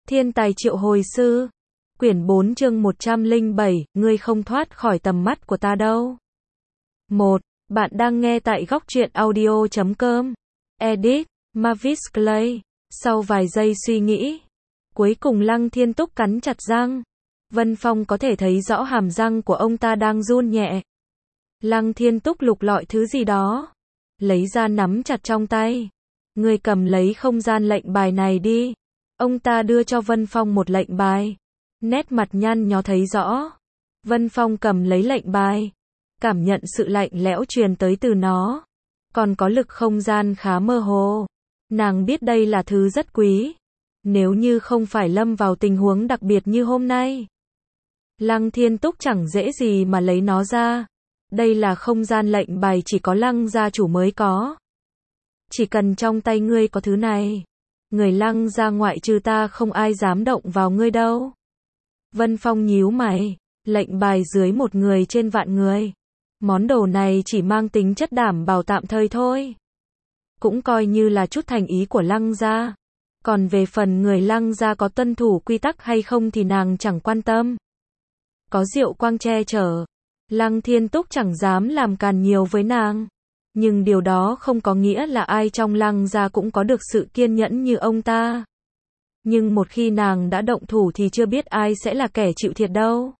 Thiên tài triệu hồi sư. Quyển 4 chương 107, ngươi không thoát khỏi tầm mắt của ta đâu. 1. Bạn đang nghe tại góc truyện audio.com. Edit, Mavis Clay. Sau vài giây suy nghĩ, cuối cùng Lăng Thiên Túc cắn chặt răng. Vân Phong có thể thấy rõ hàm răng của ông ta đang run nhẹ. Lăng Thiên Túc lục lọi thứ gì đó, lấy ra nắm chặt trong tay. Ngươi cầm lấy không gian lệnh bài này đi. Ông ta đưa cho Vân Phong một lệnh bài. Nét mặt nhăn nhó thấy rõ. Vân Phong cầm lấy lệnh bài, cảm nhận sự lạnh lẽo truyền tới từ nó. Còn có lực không gian khá mơ hồ. Nàng biết đây là thứ rất quý. Nếu như không phải lâm vào tình huống đặc biệt như hôm nay, Lăng Thiên Túc chẳng dễ gì mà lấy nó ra. Đây là không gian lệnh bài chỉ có Lăng gia chủ mới có. Chỉ cần trong tay ngươi có thứ này, người Lăng gia ngoại trừ ta không ai dám động vào ngươi đâu. Vân Phong nhíu mày, lệnh bài dưới một người trên vạn người. Món đồ này chỉ mang tính chất đảm bảo tạm thời thôi. Cũng coi như là chút thành ý của Lăng gia. Còn về phần người Lăng gia có tuân thủ quy tắc hay không thì nàng chẳng quan tâm. Có Diệu Quang che chở, Lăng Thiên Túc chẳng dám làm càn nhiều với nàng. Nhưng điều đó không có nghĩa là ai trong Lăng gia cũng có được sự kiên nhẫn như ông ta. Nhưng một khi nàng đã động thủ thì chưa biết ai sẽ là kẻ chịu thiệt đâu.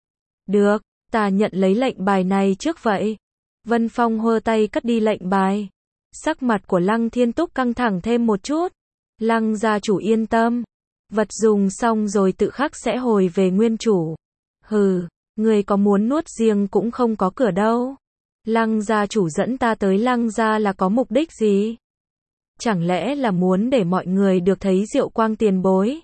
Được, ta nhận lấy lệnh bài này trước vậy. Vân Phong hơ tay cất đi lệnh bài. Sắc mặt của Lăng Thiên Túc căng thẳng thêm một chút. Lăng gia chủ yên tâm. Vật dùng xong rồi tự khắc sẽ hồi về nguyên chủ. Hừ, người có muốn nuốt riêng cũng không có cửa đâu. Lăng gia chủ dẫn ta tới Lăng gia là có mục đích gì? Chẳng lẽ là muốn để mọi người được thấy Diệu Quang tiền bối?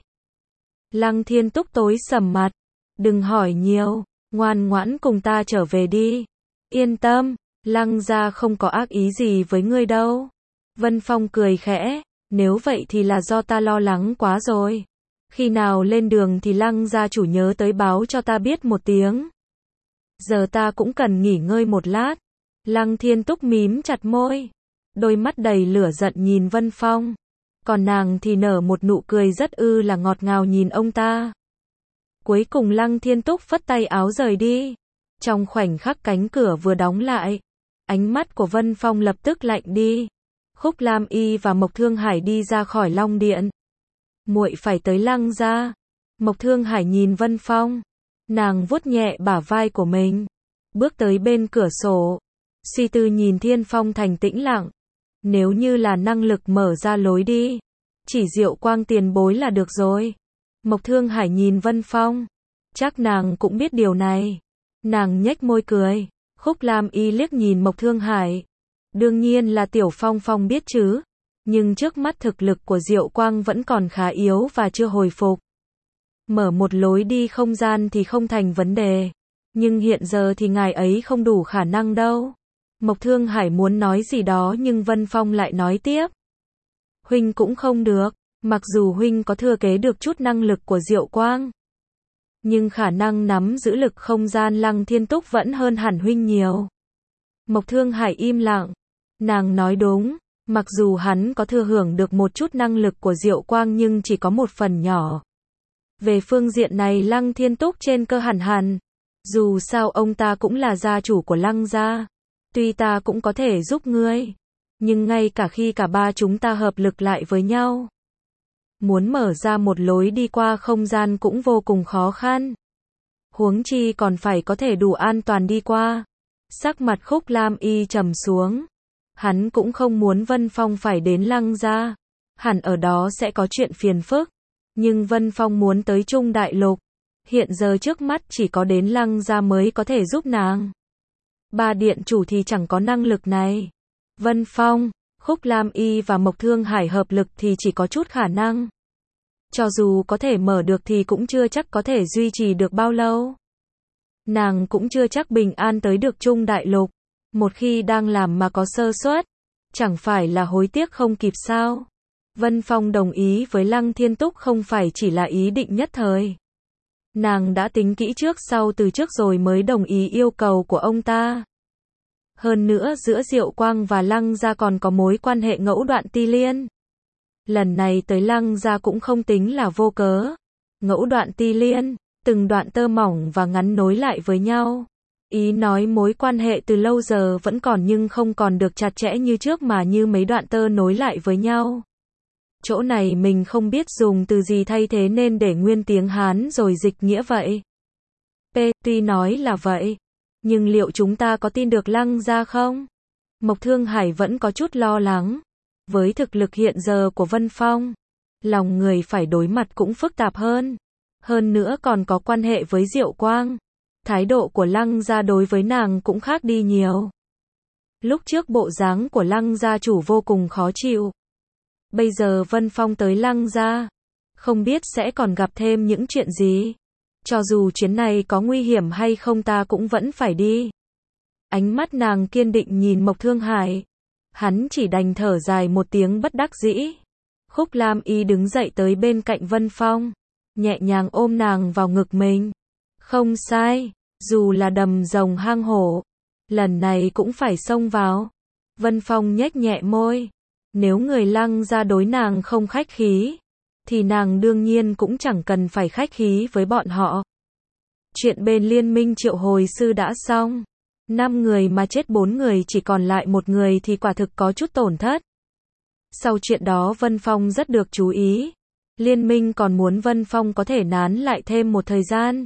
Lăng Thiên Túc tối sầm mặt. Đừng hỏi nhiều, ngoan ngoãn cùng ta trở về đi. Yên tâm, Lăng gia không có ác ý gì với ngươi đâu. Vân Phong cười khẽ, nếu vậy thì là do ta lo lắng quá rồi. Khi nào lên đường thì Lăng gia chủ nhớ tới báo cho ta biết một tiếng. Giờ ta cũng cần nghỉ ngơi một lát. Lăng Thiên Túc mím chặt môi, đôi mắt đầy lửa giận nhìn Vân Phong. Còn nàng thì nở một nụ cười rất là ngọt ngào nhìn ông ta. Cuối cùng Lăng Thiên Túc phất tay áo rời đi. Trong khoảnh khắc cánh cửa vừa đóng lại, ánh mắt của Vân Phong lập tức lạnh đi. Khúc Lam Y và Mộc Thương Hải đi ra khỏi Long Điện. Muội phải tới Lăng gia. Mộc Thương Hải nhìn Vân Phong. Nàng vuốt nhẹ bả vai của mình, bước tới bên cửa sổ. Suy tư nhìn Thiên Phong Thành tĩnh lặng. Nếu như là năng lực mở ra lối đi, chỉ Diệu Quang tiền bối là được rồi. Mộc Thương Hải nhìn Vân Phong. Chắc nàng cũng biết điều này. Nàng nhếch môi cười. Khúc Lam Y liếc nhìn Mộc Thương Hải. Đương nhiên là Tiểu Phong Phong biết chứ. Nhưng trước mắt thực lực của Diệu Quang vẫn còn khá yếu và chưa hồi phục. Mở một lối đi không gian thì không thành vấn đề. Nhưng hiện giờ thì ngài ấy không đủ khả năng đâu. Mộc Thương Hải muốn nói gì đó nhưng Vân Phong lại nói tiếp. Huynh cũng không được. Mặc dù huynh có thừa kế được chút năng lực của Diệu Quang, nhưng khả năng nắm giữ lực không gian Lăng Thiên Túc vẫn hơn hẳn huynh nhiều. Mộc Thương Hải im lặng. Nàng nói đúng. Mặc dù hắn có thừa hưởng được một chút năng lực của Diệu Quang nhưng chỉ có một phần nhỏ. Về phương diện này Lăng Thiên Túc trên cơ hẳn. Dù sao ông ta cũng là gia chủ của Lăng gia. Tuy ta cũng có thể giúp ngươi, nhưng ngay cả khi cả ba chúng ta hợp lực lại với nhau, muốn mở ra một lối đi qua không gian cũng vô cùng khó khăn. Huống chi còn phải có thể đủ an toàn đi qua. Sắc mặt Khúc Lam Y trầm xuống. Hắn cũng không muốn Vân Phong phải đến Lăng gia. Hẳn ở đó sẽ có chuyện phiền phức. Nhưng Vân Phong muốn tới Trung Đại Lục. Hiện giờ trước mắt chỉ có đến Lăng gia mới có thể giúp nàng. Ba điện chủ thì chẳng có năng lực này. Vân Phong, Khúc Lam Y và Mộc Thương Hải hợp lực thì chỉ có chút khả năng. Cho dù có thể mở được thì cũng chưa chắc có thể duy trì được bao lâu. Nàng cũng chưa chắc bình an tới được Trung Đại Lục. Một khi đang làm mà có sơ suất, chẳng phải là hối tiếc không kịp sao? Vân Phong đồng ý với Lăng Thiên Túc không phải chỉ là ý định nhất thời. Nàng đã tính kỹ trước sau từ trước rồi mới đồng ý yêu cầu của ông ta. Hơn nữa giữa Diệu Quang và Lăng gia còn có mối quan hệ ngẫu đoạn ti liên. Lần này tới Lăng gia cũng không tính là vô cớ. Ngẫu đoạn ti liên, từng đoạn tơ mỏng và ngắn nối lại với nhau. Ý nói mối quan hệ từ lâu giờ vẫn còn nhưng không còn được chặt chẽ như trước mà như mấy đoạn tơ nối lại với nhau. Chỗ này mình không biết dùng từ gì thay thế nên để nguyên tiếng Hán rồi dịch nghĩa vậy. Tuy nói là vậy, nhưng liệu chúng ta có tin được Lăng gia không? Mộc Thương Hải vẫn có chút lo lắng. Với thực lực hiện giờ của Vân Phong, lòng người phải đối mặt cũng phức tạp hơn. Hơn nữa còn có quan hệ với Diệu Quang. Thái độ của Lăng gia đối với nàng cũng khác đi nhiều. Lúc trước bộ dáng của Lăng gia chủ vô cùng khó chịu. Bây giờ Vân Phong tới Lăng gia, không biết sẽ còn gặp thêm những chuyện gì. Cho dù chuyến này có nguy hiểm hay không ta cũng vẫn phải đi. Ánh mắt nàng kiên định nhìn Mộc Thương Hải. Hắn chỉ đành thở dài một tiếng bất đắc dĩ. Khúc Lam Y đứng dậy tới bên cạnh Vân Phong, nhẹ nhàng ôm nàng vào ngực mình. Không sai, dù là đầm rồng hang hổ, lần này cũng phải xông vào. Vân Phong nhếch nhẹ môi. Nếu người Lăng gia đối nàng không khách khí, thì nàng đương nhiên cũng chẳng cần phải khách khí với bọn họ. Chuyện bên liên minh triệu hồi sư đã xong. 5 người mà chết 4 người chỉ còn lại 1 người thì quả thực có chút tổn thất. Sau chuyện đó Vân Phong rất được chú ý. Liên minh còn muốn Vân Phong có thể nán lại thêm một thời gian.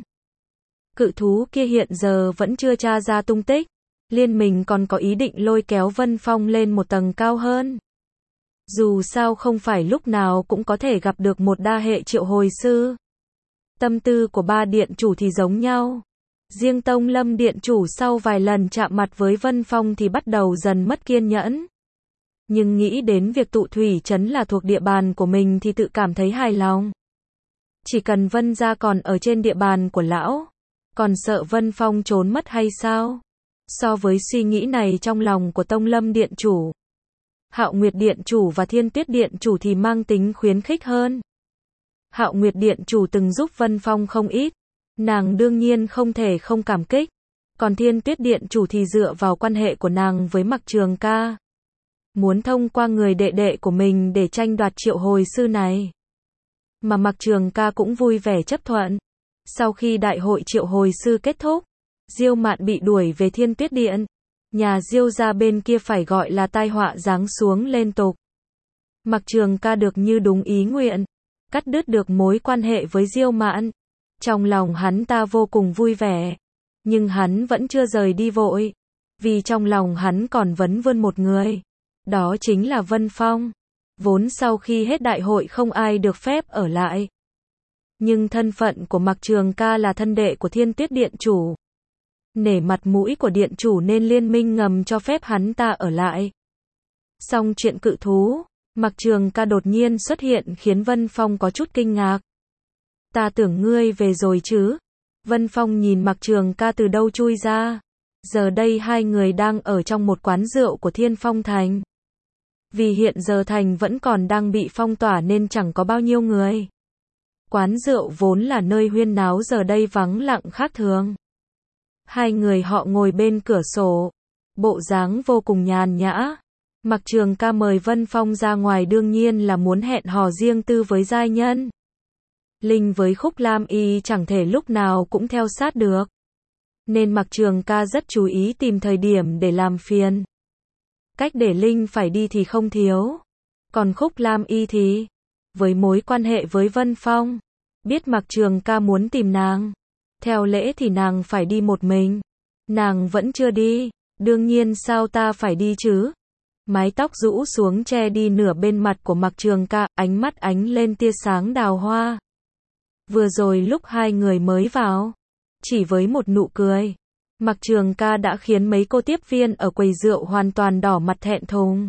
Cự thú kia hiện giờ vẫn chưa tra ra tung tích. Liên minh còn có ý định lôi kéo Vân Phong lên một tầng cao hơn. Dù sao không phải lúc nào cũng có thể gặp được một đa hệ triệu hồi sư. Tâm tư của 3 điện chủ thì giống nhau. Riêng Tông Lâm điện chủ sau vài lần chạm mặt với Vân Phong thì bắt đầu dần mất kiên nhẫn. Nhưng nghĩ đến việc tụ thủy trấn là thuộc địa bàn của mình thì tự cảm thấy hài lòng. Chỉ cần Vân gia còn ở trên địa bàn của lão, còn sợ Vân Phong trốn mất hay sao? So với suy nghĩ này trong lòng của Tông Lâm điện chủ, Hạo Nguyệt điện chủ và Thiên Tuyết điện chủ thì mang tính khuyến khích hơn. Hạo Nguyệt điện chủ từng giúp Vân Phong không ít, nàng đương nhiên không thể không cảm kích. Còn Thiên Tuyết điện chủ thì dựa vào quan hệ của nàng với Mạc Trường Ca, muốn thông qua người đệ đệ của mình để tranh đoạt triệu hồi sư này. Mà Mạc Trường Ca cũng vui vẻ chấp thuận. Sau khi đại hội triệu hồi sư kết thúc, Diêu Mạn bị đuổi về Thiên Tuyết điện. Nhà Diêu gia bên kia phải gọi là tai họa giáng xuống liên tục. Mạc Trường Ca được như đúng ý nguyện, cắt đứt được mối quan hệ với Diêu Mạn. Trong lòng hắn ta vô cùng vui vẻ, nhưng hắn vẫn chưa rời đi vội, vì trong lòng hắn còn vấn vương một người, đó chính là Vân Phong. Vốn sau khi hết đại hội không ai được phép ở lại, nhưng thân phận của Mạc Trường Ca là thân đệ của Thiên Tuyết điện chủ, nể mặt mũi của điện chủ nên liên minh ngầm cho phép hắn ta ở lại. Xong chuyện cự thú, Mạc Trường Ca đột nhiên xuất hiện khiến Vân Phong có chút kinh ngạc. Ta tưởng ngươi về rồi chứ? Vân Phong nhìn Mạc Trường Ca từ đâu chui ra. Giờ đây hai người đang ở trong một quán rượu của Thiên Phong Thành. Vì hiện giờ thành vẫn còn đang bị phong tỏa nên chẳng có bao nhiêu người. Quán rượu vốn là nơi huyên náo giờ đây vắng lặng khác thường. Hai người họ ngồi bên cửa sổ, bộ dáng vô cùng nhàn nhã. Mạc Trường Ca mời Vân Phong ra ngoài đương nhiên là muốn hẹn hò riêng tư với giai nhân. Linh với Khúc Lam Y chẳng thể lúc nào cũng theo sát được, nên Mạc Trường Ca rất chú ý tìm thời điểm để làm phiền. Cách để Linh phải đi thì không thiếu. Còn Khúc Lam Y thì, với mối quan hệ với Vân Phong, biết Mạc Trường Ca muốn tìm nàng, theo lễ thì nàng phải đi một mình. Nàng vẫn chưa đi, đương nhiên sao ta phải đi chứ? Mái tóc rũ xuống che đi nửa bên mặt của Mạc Trường Ca, ánh mắt ánh lên tia sáng đào hoa. Vừa rồi lúc hai người mới vào, chỉ với một nụ cười, Mạc Trường Ca đã khiến mấy cô tiếp viên ở quầy rượu hoàn toàn đỏ mặt thẹn thùng.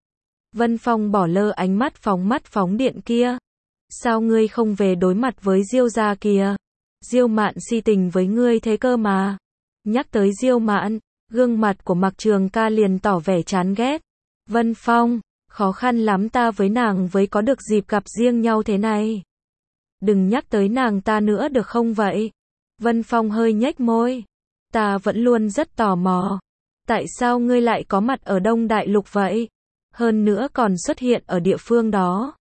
Vân Phong bỏ lơ ánh mắt phóng điện kia. Sao ngươi không về đối mặt với Diêu gia kìa? Diêu Mạn si tình với ngươi thế cơ mà. Nhắc tới Diêu Mạn, gương mặt của Mạc Trường Ca liền tỏ vẻ chán ghét. Vân Phong, khó khăn lắm ta với nàng với có được dịp gặp riêng nhau thế này. Đừng nhắc tới nàng ta nữa được không vậy? Vân Phong hơi nhếch môi. Ta vẫn luôn rất tò mò. Tại sao ngươi lại có mặt ở Đông Đại Lục vậy? Hơn nữa còn xuất hiện ở địa phương đó.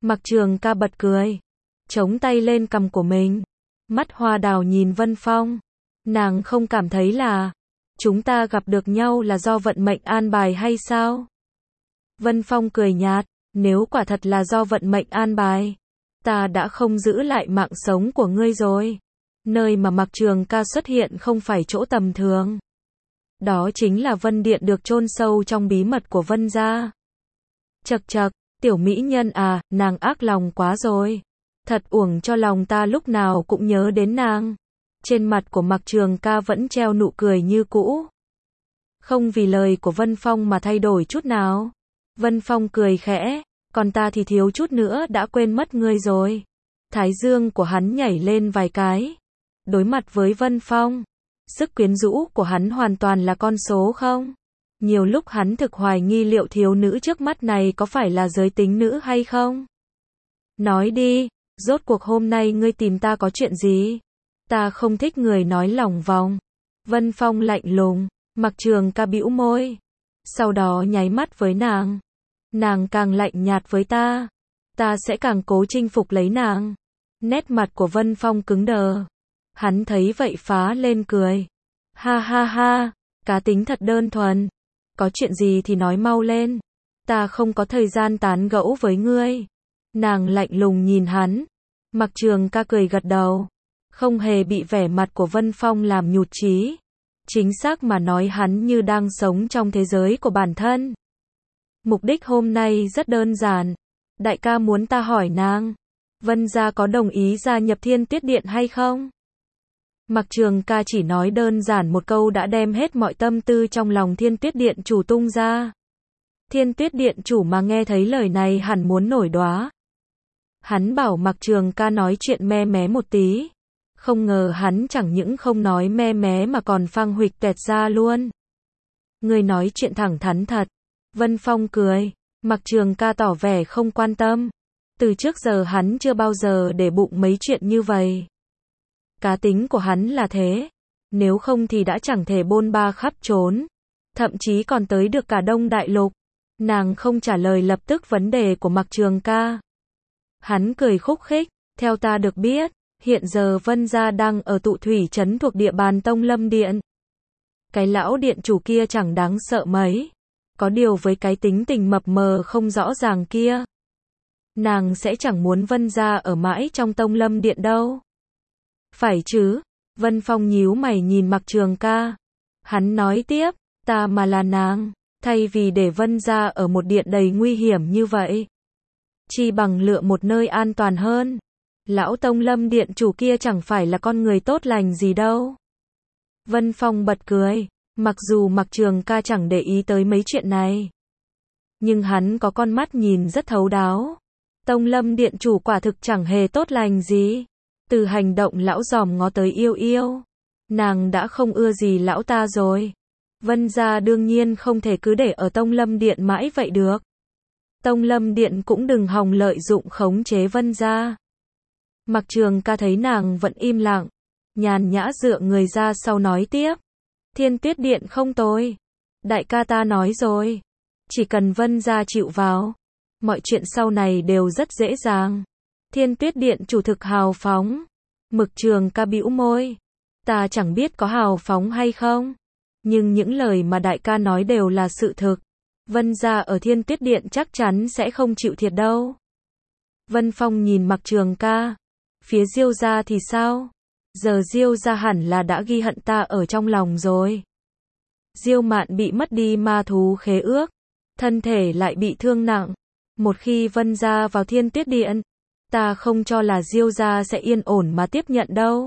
Mặc Trường Ca bật cười, chống tay lên cằm của mình. Mắt hoa đào nhìn Vân Phong. Nàng không cảm thấy là chúng ta gặp được nhau là do vận mệnh an bài hay sao? Vân Phong cười nhạt, nếu quả thật là do vận mệnh an bài, ta đã không giữ lại mạng sống của ngươi rồi. Nơi mà Mặc Trường Ca xuất hiện không phải chỗ tầm thường. Đó chính là Vân Điện được chôn sâu trong bí mật của Vân gia. Chậc chậc, tiểu mỹ nhân à, nàng ác lòng quá rồi. Thật uổng cho lòng ta lúc nào cũng nhớ đến nàng. Trên mặt của Mặc Trường Ca vẫn treo nụ cười như cũ. Không vì lời của Vân Phong mà thay đổi chút nào. Vân Phong cười khẽ, còn ta thì thiếu chút nữa đã quên mất ngươi rồi. Thái dương của hắn nhảy lên vài cái. Đối mặt với Vân Phong, sức quyến rũ của hắn hoàn toàn là con số không. Nhiều lúc hắn thực hoài nghi liệu thiếu nữ trước mắt này có phải là giới tính nữ hay không. Nói đi, rốt cuộc hôm nay ngươi tìm ta có chuyện gì? Ta không thích người nói lòng vòng. Vân Phong lạnh lùng, Mặc Trường Ca bĩu môi. Sau đó nháy mắt với nàng. Nàng càng lạnh nhạt với ta. Ta sẽ càng cố chinh phục lấy nàng. Nét mặt của Vân Phong cứng đờ. Hắn thấy vậy phá lên cười. Ha ha ha, cá tính thật đơn thuần. Có chuyện gì thì nói mau lên. Ta không có thời gian tán gẫu với ngươi. Nàng lạnh lùng nhìn hắn. Mặc Trường Ca cười gật đầu. Không hề bị vẻ mặt của Vân Phong làm nhụt chí. Chính xác mà nói hắn như đang sống trong thế giới của bản thân. Mục đích hôm nay rất đơn giản. Đại ca muốn ta hỏi nàng. Vân gia có đồng ý gia nhập Thiên Tuyết Điện hay không? Mặc Trường Ca chỉ nói đơn giản một câu đã đem hết mọi tâm tư trong lòng Thiên Tuyết Điện chủ tung ra. Thiên Tuyết Điện chủ mà nghe thấy lời này hẳn muốn nổi đoá. Hắn bảo Mặc Trường Ca nói chuyện me mé một tí. Không ngờ hắn chẳng những không nói me mé mà còn phang huỵch tuệt ra luôn. Người nói chuyện thẳng thắn thật. Vân Phong cười. Mặc Trường Ca tỏ vẻ không quan tâm. Từ trước giờ hắn chưa bao giờ để bụng mấy chuyện như vậy. Cá tính của hắn là thế. Nếu không thì đã chẳng thể bôn ba khắp trốn. Thậm chí còn tới được cả Đông Đại Lục. Nàng không trả lời lập tức vấn đề của Mặc Trường Ca. Hắn cười khúc khích. Theo ta được biết, hiện giờ Vân gia đang ở Tụ Thủy trấn thuộc địa bàn Tông Lâm Điện. Cái lão điện chủ kia chẳng đáng sợ mấy. Có điều với cái tính tình mập mờ không rõ ràng kia, nàng sẽ chẳng muốn Vân gia ở mãi trong Tông Lâm Điện đâu. Phải chứ? Vân Phong nhíu mày nhìn Mặc Trường Ca. Hắn nói tiếp, ta mà là nàng, thay vì để Vân gia ở một điện đầy nguy hiểm như vậy, chi bằng lựa một nơi an toàn hơn. Lão Tông Lâm Điện chủ kia chẳng phải là con người tốt lành gì đâu. Vân Phong bật cười, mặc dù Mặc Trường Ca chẳng để ý tới mấy chuyện này, nhưng hắn có con mắt nhìn rất thấu đáo. Tông Lâm Điện chủ quả thực chẳng hề tốt lành gì. Từ hành động lão giòm ngó tới yêu yêu, nàng đã không ưa gì lão ta rồi. Vân gia đương nhiên không thể cứ để ở Tông Lâm Điện mãi vậy được. Tông Lâm Điện cũng đừng hòng lợi dụng khống chế Vân gia. Mặc Trường Ca thấy nàng vẫn im lặng, nhàn nhã dựa người ra sau nói tiếp. Thiên Tuyết Điện không tồi. Đại ca ta nói rồi. Chỉ cần Vân gia chịu vào, mọi chuyện sau này đều rất dễ dàng. Thiên Tuyết Điện chủ thực hào phóng. Mặc Trường Ca bĩu môi. Ta chẳng biết có hào phóng hay không, nhưng những lời mà đại ca nói đều là sự thực. Vân gia ở Thiên Tuyết Điện chắc chắn sẽ không chịu thiệt đâu. Vân Phong nhìn Mặc Trường Ca. Phía Diêu gia thì sao? Giờ Diêu gia hẳn là đã ghi hận ta ở trong lòng rồi. Diêu Mạn bị mất đi ma thú khế ước, thân thể lại bị thương nặng. Một khi Vân gia vào Thiên Tuyết Điện, ta không cho là Diêu gia sẽ yên ổn mà tiếp nhận đâu.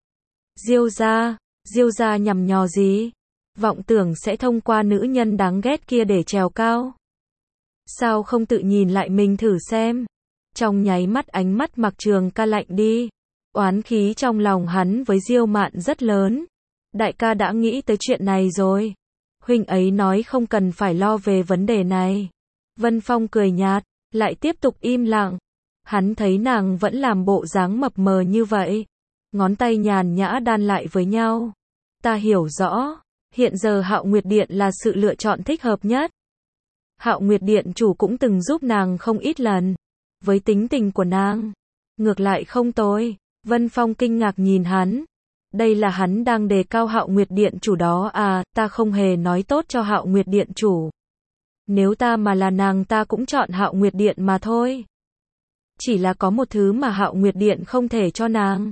Diêu gia nhằm nhò gì? Vọng tưởng sẽ thông qua nữ nhân đáng ghét kia để trèo cao. Sao không tự nhìn lại mình thử xem? Trong nháy mắt ánh mắt Mặc Trường Ca lạnh đi. Oán khí trong lòng hắn với Diêu Mạn rất lớn. Đại ca đã nghĩ tới chuyện này rồi. Huynh ấy nói không cần phải lo về vấn đề này. Vân Phong cười nhạt, lại tiếp tục im lặng. Hắn thấy nàng vẫn làm bộ dáng mập mờ như vậy. Ngón tay nhàn nhã đan lại với nhau. Ta hiểu rõ, hiện giờ Hạo Nguyệt Điện là sự lựa chọn thích hợp nhất. Hạo Nguyệt Điện chủ cũng từng giúp nàng không ít lần. với tính tình của nàng, ngược lại không tồi. Vân Phong kinh ngạc nhìn hắn. Đây là hắn đang đề cao Hạo Nguyệt Điện chủ đó à, ta không hề nói tốt cho Hạo Nguyệt Điện chủ. Nếu ta mà là nàng ta cũng chọn Hạo Nguyệt Điện mà thôi. Chỉ là có một thứ mà Hạo Nguyệt Điện không thể cho nàng.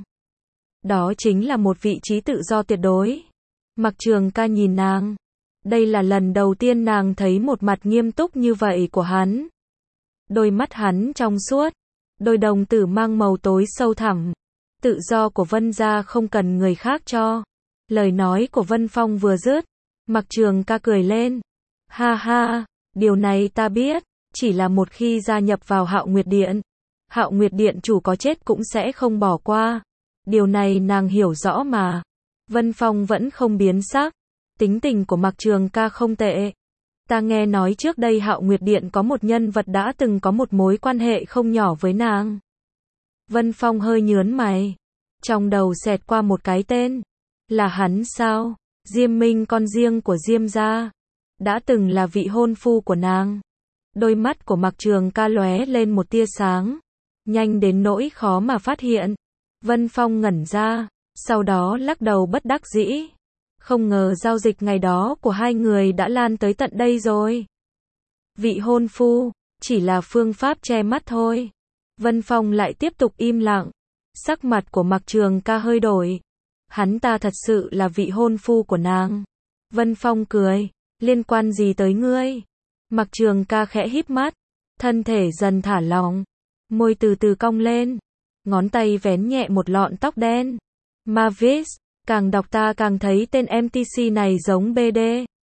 Đó chính là một vị trí tự do tuyệt đối. Mặc Trường Ca nhìn nàng. Đây là lần đầu tiên nàng thấy một mặt nghiêm túc như vậy của hắn. Đôi mắt hắn trong suốt, đôi đồng tử mang màu tối sâu thẳm. Tự do của Vân gia không cần người khác cho. Lời nói của Vân Phong vừa dứt, Mặc Trường Ca cười lên. Ha ha, điều này ta biết, chỉ là một khi gia nhập vào Hạo Nguyệt Điện, Hạo Nguyệt Điện chủ có chết cũng sẽ không bỏ qua. Điều này nàng hiểu rõ mà. Vân Phong vẫn không biến sắc. Tính tình của Mặc Trường Ca không tệ. Ta nghe nói trước đây Hạo Nguyệt Điện có một nhân vật đã từng có một mối quan hệ không nhỏ với nàng. Vân Phong hơi nhớn mày. Trong đầu xẹt qua một cái tên. Là hắn sao? Diêm Minh, con riêng của Diêm gia. Đã từng là vị hôn phu của nàng. Đôi mắt của Mặc Trường Ca lóe lên một tia sáng. Nhanh đến nỗi khó mà phát hiện. Vân Phong ngẩn ra. Sau đó lắc đầu bất đắc dĩ. Không ngờ giao dịch ngày đó của hai người đã lan tới tận đây rồi. Vị hôn phu, chỉ là phương pháp che mắt thôi. Vân Phong lại tiếp tục im lặng. Sắc mặt của Mặc Trường Ca hơi đổi. Hắn ta thật sự là vị hôn phu của nàng. Vân Phong cười. Liên quan gì tới ngươi? Mặc Trường Ca khẽ híp mắt. Thân thể dần thả lỏng. Môi từ từ cong lên. Ngón tay vén nhẹ một lọn tóc đen. Mavis, càng đọc ta càng thấy tên MTC này giống BD.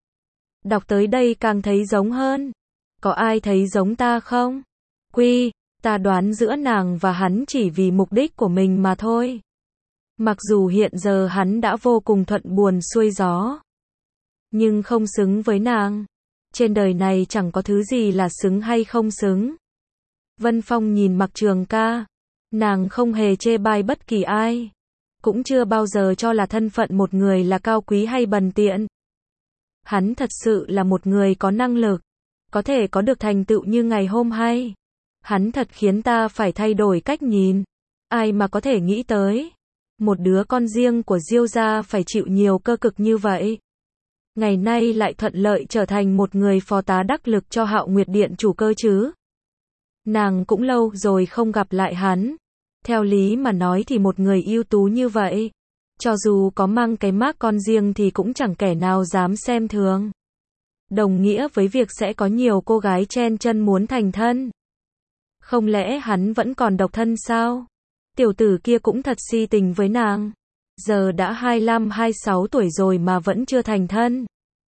Đọc tới đây càng thấy giống hơn. Có ai thấy giống ta không? Ta đoán giữa nàng và hắn chỉ vì mục đích của mình mà thôi. Mặc dù hiện giờ hắn đã vô cùng thuận buồm xuôi gió, nhưng không xứng với nàng. Trên đời này chẳng có thứ gì là xứng hay không xứng. Vân Phong nhìn Mặc Trường Ca. Nàng không hề chê bai bất kỳ ai. Cũng chưa bao giờ cho là thân phận một người là cao quý hay bần tiện. Hắn thật sự là một người có năng lực. Có thể có được thành tựu như ngày hôm nay. Hắn thật khiến ta phải thay đổi cách nhìn. Ai mà có thể nghĩ tới. Một đứa con riêng của Diêu gia phải chịu nhiều cơ cực như vậy. Ngày nay lại thuận lợi trở thành một người phó tá đắc lực cho Hạo Nguyệt Điện chủ cơ chứ. Nàng cũng lâu rồi không gặp lại hắn. Theo lý mà nói thì một người ưu tú như vậy, cho dù có mang cái mác con riêng thì cũng chẳng kẻ nào dám xem thường. Đồng nghĩa với việc sẽ có nhiều cô gái chen chân muốn thành thân. Không lẽ hắn vẫn còn độc thân sao? Tiểu tử kia cũng thật si tình với nàng. Giờ đã 25-26 tuổi rồi mà vẫn chưa thành thân.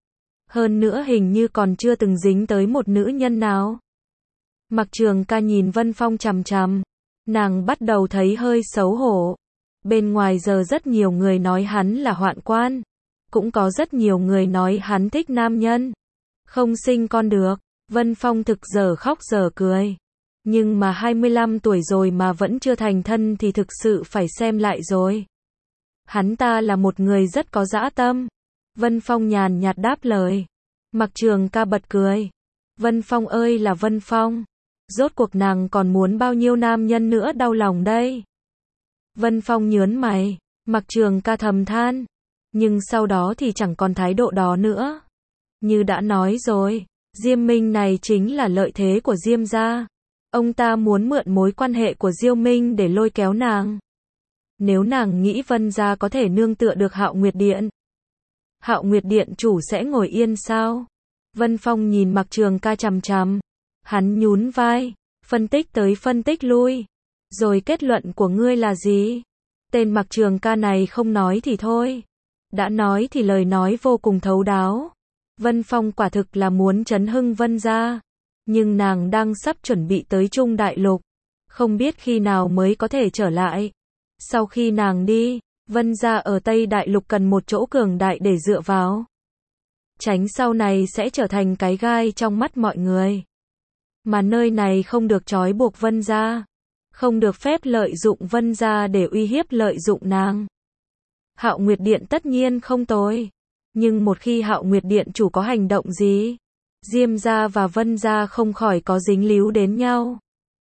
Hơn nữa hình như còn chưa từng dính tới một nữ nhân nào. Mặc Trường Ca nhìn Vân Phong chằm chằm. Nàng bắt đầu thấy hơi xấu hổ. Bên ngoài giờ rất nhiều người nói hắn là hoạn quan. Cũng có rất nhiều người nói hắn thích nam nhân. Không sinh con được. Vân Phong thực giờ khóc giờ cười. Nhưng mà 25 tuổi rồi mà vẫn chưa thành thân thì thực sự phải xem lại rồi. Hắn ta là một người rất có dã tâm. Vân Phong nhàn nhạt đáp lời. Mặc Trường Ca bật cười. Vân Phong ơi là Vân Phong. Rốt cuộc nàng còn muốn bao nhiêu nam nhân nữa đau lòng đây? Vân Phong nhớn mày. Mặc Trường Ca thầm than. Nhưng sau đó thì chẳng còn thái độ đó nữa. Như đã nói rồi, Diêm Minh này chính là lợi thế của Diêm gia. Ông ta muốn mượn mối quan hệ của Diêu Minh để lôi kéo nàng. Nếu nàng nghĩ Vân gia có thể nương tựa được Hạo Nguyệt Điện, Hạo Nguyệt Điện chủ sẽ ngồi yên sao? Vân Phong nhìn Mặc Trường Ca chằm chằm. Hắn nhún vai, phân tích tới phân tích lui. Rồi kết luận của ngươi là gì? Tên Mặc Trường Ca này không nói thì thôi. Đã nói thì lời nói vô cùng thấu đáo. Vân Phong quả thực là muốn chấn hưng Vân gia. Nhưng nàng đang sắp chuẩn bị tới Trung Đại Lục. Không biết khi nào mới có thể trở lại. Sau khi nàng đi, Vân gia ở Tây Đại Lục cần một chỗ cường đại để dựa vào. Tránh sau này sẽ trở thành cái gai trong mắt mọi người. Mà nơi này không được trói buộc Vân gia. Không được phép lợi dụng Vân gia để uy hiếp lợi dụng nàng. Hạo Nguyệt Điện tất nhiên không tồi. Nhưng một khi Hạo Nguyệt Điện chủ có hành động gì, Diêm gia và Vân gia không khỏi có dính líu đến nhau.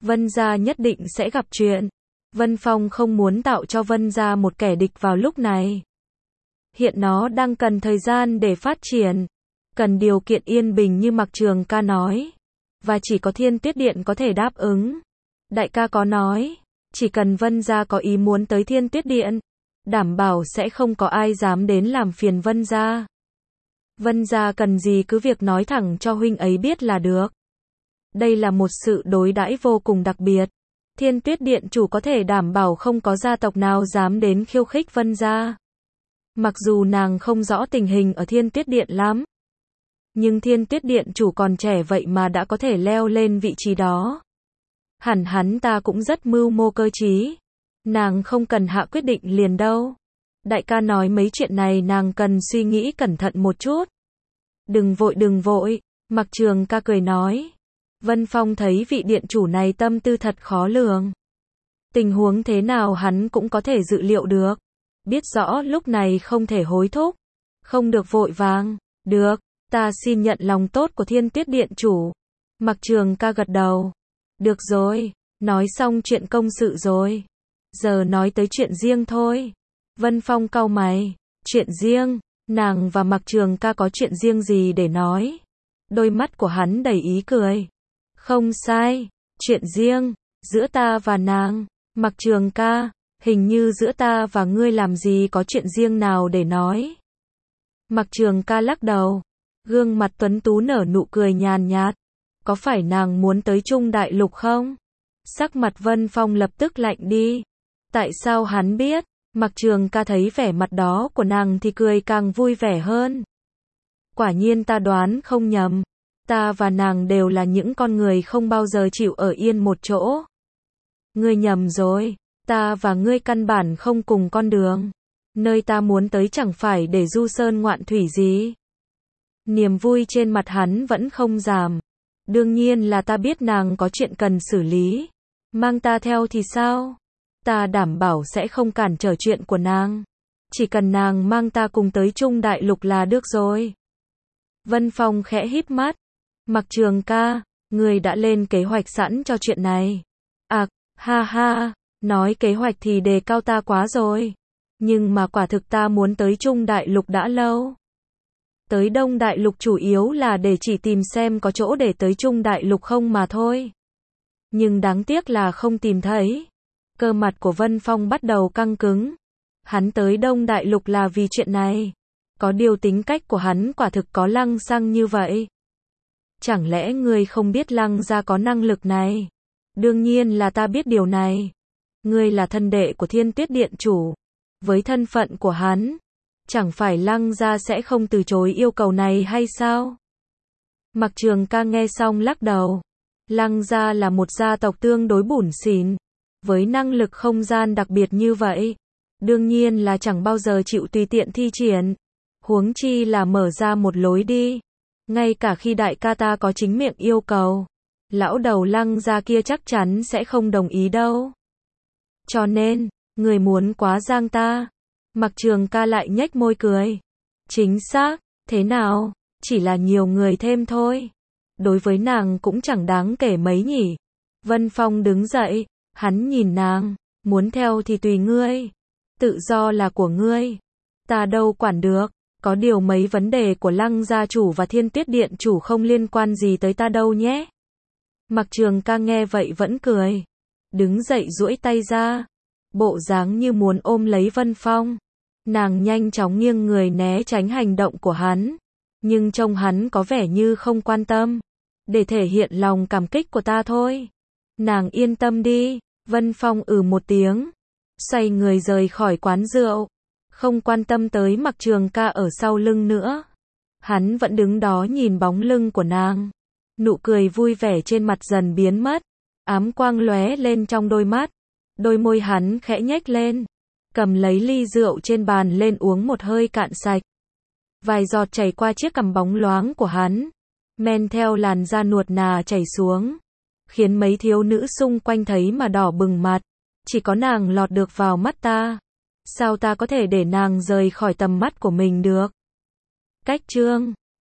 Vân gia nhất định sẽ gặp chuyện. Vân Phong không muốn tạo cho Vân gia một kẻ địch vào lúc này. Hiện nó đang cần thời gian để phát triển, cần điều kiện yên bình như Mạc Trường ca nói, và chỉ có Thiên Tuyết Điện có thể đáp ứng. Đại ca có nói, chỉ cần Vân gia có ý muốn tới Thiên Tuyết Điện, đảm bảo sẽ không có ai dám đến làm phiền Vân gia. Vân gia cần gì cứ việc nói thẳng cho huynh ấy biết là được. Đây là một sự đối đãi vô cùng đặc biệt. Thiên Tuyết Điện chủ có thể đảm bảo không có gia tộc nào dám đến khiêu khích Vân gia. Mặc dù nàng không rõ tình hình ở Thiên Tuyết Điện lắm, nhưng Thiên Tuyết Điện chủ còn trẻ vậy mà đã có thể leo lên vị trí đó. Hẳn hắn ta cũng rất mưu mô cơ trí. Nàng không cần hạ quyết định liền đâu. Đại ca nói mấy chuyện này nàng cần suy nghĩ cẩn thận một chút. Đừng vội, Mạc Trường ca cười nói. Vân Phong thấy vị điện chủ này tâm tư thật khó lường. Tình huống thế nào hắn cũng có thể dự liệu được. Biết rõ lúc này không thể hối thúc, không được vội vàng. Được, ta xin nhận lòng tốt của Thiên Tuyết Điện chủ. Mạc Trường ca gật đầu. Được rồi, nói xong chuyện công sự rồi. Giờ nói tới chuyện riêng thôi. Vân Phong cau mày. Chuyện riêng, nàng và Mạc Trường ca có chuyện riêng gì để nói? Đôi mắt của hắn đầy ý cười. Không sai, chuyện riêng, giữa ta và nàng. Mạc Trường ca, hình như giữa ta và ngươi làm gì có chuyện riêng nào để nói. Mạc Trường ca lắc đầu. Gương mặt tuấn tú nở nụ cười nhàn nhạt. Có phải nàng muốn tới Trung Đại Lục không? Sắc mặt Vân Phong lập tức lạnh đi. Tại sao hắn biết? Mạc Trường ca thấy vẻ mặt đó của nàng thì cười càng vui vẻ hơn. Quả nhiên ta đoán không nhầm. Ta và nàng đều là những con người không bao giờ chịu ở yên một chỗ. Ngươi nhầm rồi. Ta và ngươi căn bản không cùng con đường. Nơi ta muốn tới chẳng phải để du sơn ngoạn thủy gì. Niềm vui trên mặt hắn vẫn không giảm. Đương nhiên là ta biết nàng có chuyện cần xử lý. Mang ta theo thì sao? Ta đảm bảo sẽ không cản trở chuyện của nàng. Chỉ cần nàng mang ta cùng tới Trung Đại Lục là được rồi. Vân Phong khẽ híp mắt. Mạc Trường ca, ngươi đã lên kế hoạch sẵn cho chuyện này. Ha ha, nói kế hoạch thì đề cao ta quá rồi. Nhưng mà quả thực ta muốn tới Trung Đại Lục đã lâu. Tới Đông Đại Lục chủ yếu là để chỉ tìm xem có chỗ để tới Trung Đại Lục không mà thôi. Nhưng đáng tiếc là không tìm thấy. Cơ mặt của Vân Phong bắt đầu căng cứng. Hắn tới Đông Đại Lục là vì chuyện này. Có điều tính cách của hắn quả thực có lăng xăng như vậy. Chẳng lẽ ngươi không biết Lăng gia có năng lực này? Đương nhiên là ta biết điều này. Ngươi là thân đệ của Thiên Tuyết Điện chủ. Với thân phận của hắn, chẳng phải Lăng gia sẽ không từ chối yêu cầu này hay sao? Mạc Trường ca nghe xong lắc đầu. Lăng gia là một gia tộc tương đối bủn xỉn, với năng lực không gian đặc biệt như vậy. Đương nhiên là chẳng bao giờ chịu tùy tiện thi triển. Huống chi là mở ra một lối đi. Ngay cả khi đại ca ta có chính miệng yêu cầu, lão đầu Lăng gia kia chắc chắn sẽ không đồng ý đâu. Cho nên, người muốn quá giang ta. Mạc Trường ca lại nhếch môi cười. Chính xác, thế nào, chỉ là nhiều người thêm thôi. Đối với nàng cũng chẳng đáng kể mấy nhỉ. Vân Phong đứng dậy, hắn nhìn nàng, muốn theo thì tùy ngươi. Tự do là của ngươi. Ta đâu quản được. Có điều mấy vấn đề của Lăng gia chủ và Thiên Tuyết Điện chủ không liên quan gì tới ta đâu nhé. Mạc Trường ca nghe vậy vẫn cười. Đứng dậy duỗi tay ra. Bộ dáng như muốn ôm lấy Vân Phong. Nàng nhanh chóng nghiêng người né tránh hành động của hắn. Nhưng trông hắn có vẻ như không quan tâm. Để thể hiện lòng cảm kích của ta thôi. Nàng yên tâm đi. Vân Phong một tiếng. Xoay người rời khỏi quán rượu. Không quan tâm tới Mạc Trường ca ở sau lưng nữa. Hắn vẫn đứng đó nhìn bóng lưng của nàng. Nụ cười vui vẻ trên mặt dần biến mất. Ám quang lóe lên trong đôi mắt. Đôi môi hắn khẽ nhếch lên. Cầm lấy ly rượu trên bàn lên uống một hơi cạn sạch. Vài giọt chảy qua chiếc cằm bóng loáng của hắn. Men theo làn da nuột nà chảy xuống. Khiến mấy thiếu nữ xung quanh thấy mà đỏ bừng mặt. Chỉ có nàng lọt được vào mắt ta. Sao ta có thể để nàng rời khỏi tầm mắt của mình được? Cách chương